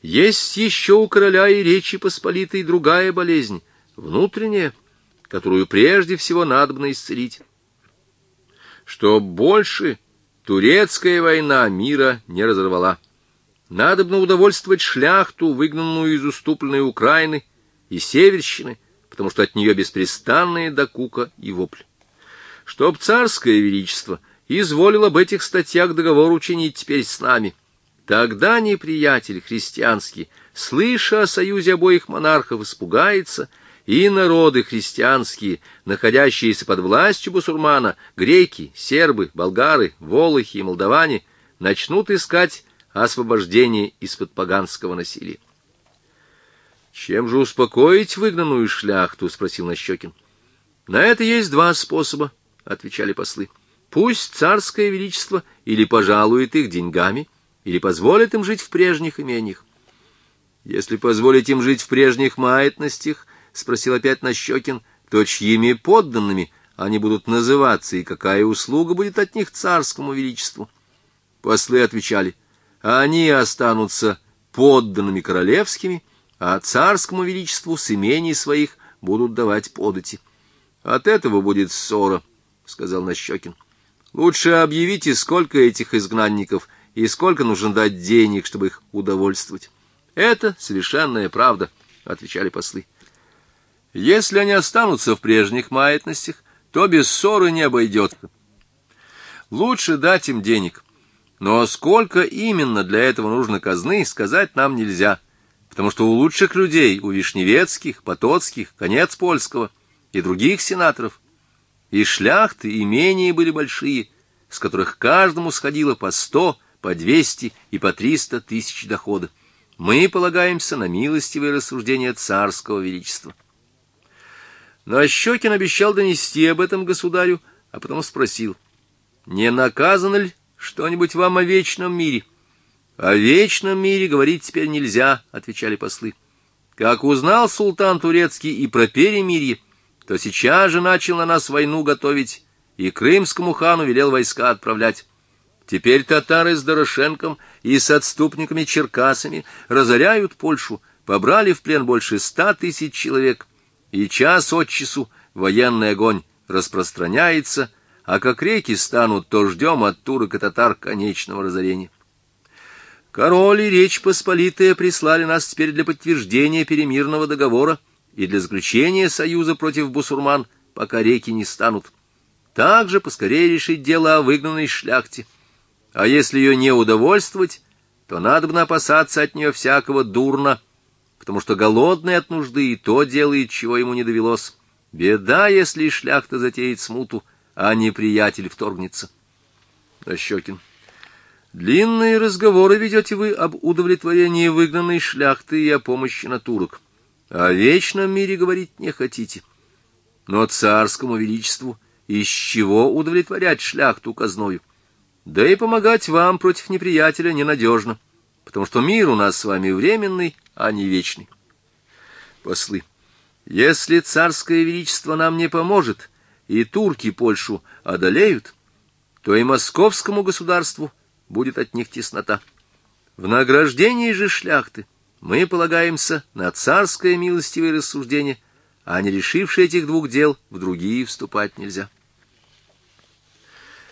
Есть еще у короля и Речи Посполитой другая болезнь, внутренняя, которую прежде всего надобно исцелить. Что больше турецкая война мира не разорвала. Надобно удовольствовать шляхту, выгнанную из уступленной Украины и Северщины, потому что от нее беспрестанные докука и вопль. Чтоб царское величество изволил об этих статьях договор учинить теперь с нами. Тогда неприятель христианский, слыша о союзе обоих монархов, испугается, и народы христианские, находящиеся под властью бусурмана, греки, сербы, болгары, волохи и молдаване, начнут искать освобождение из-под поганского насилия. «Чем же успокоить выгнанную шляхту?» — спросил Нащекин. «На это есть два способа», — отвечали послы. «Пусть царское величество или пожалует их деньгами, или позволит им жить в прежних имениях». «Если позволить им жить в прежних маятностях, — спросил опять Нащекин, — то чьими подданными они будут называться, и какая услуга будет от них царскому величеству?» Послы отвечали: «Они останутся подданными королевскими, а царскому величеству с имений своих будут давать подати». «От этого будет ссора, — сказал Нащекин. — Лучше объявите, сколько этих изгнанников и сколько нужно дать денег, чтобы их удовольствовать». «Это совершенная правда, — отвечали послы. Если они останутся в прежних маятностях, то без ссоры не обойдется. Лучше дать им денег. Но сколько именно для этого нужно казны, сказать нам нельзя, потому что у лучших людей, у Вишневецких, Потоцких, Конец-Польского и других сенаторов, и шляхты имения были большие, с которых каждому сходило по 100, по 200 и по 300 тысяч дохода. Мы полагаемся на милостивые рассуждения царского величества». Нащекин обещал донести об этом государю, а потом спросил: «Не наказано ли что-нибудь вам о вечном мире?» «О вечном мире говорить теперь нельзя, — отвечали послы. Как узнал султан турецкий и про перемирие, то сейчас же начал на нас войну готовить, и крымскому хану велел войска отправлять. Теперь татары с Дорошенком и с отступниками-черкасами разоряют Польшу, побрали в плен больше 100 тысяч человек, и час от часу военный огонь распространяется, а как реки станут, то ждем от турок и татар конечного разорения. Король и Речь Посполитая прислали нас теперь для подтверждения перемирного договора и для заключения союза против бусурман, пока реки не станут. Также поскорее решить дело о выгнанной шляхте. А если ее не удовольствовать, то надобно опасаться от нее всякого дурна, потому что голодный от нужды и то делает, чего ему не довелось. Беда, если шляхта затеет смуту, а неприятель вторгнется». Нащекин: «Длинные разговоры ведете вы об удовлетворении выгнанной шляхты и о помощи на турок. О вечном мире говорить не хотите. Но царскому величеству из чего удовлетворять шляхту казною? Да и помогать вам против неприятеля ненадежно, потому что мир у нас с вами временный, а не вечный». Послы: «Если царское величество нам не поможет, и турки Польшу одолеют, то и московскому государству будет от них теснота. В награждении же шляхты мы полагаемся на царское милостивое рассуждение, а не решивши этих двух дел, в другие вступать нельзя».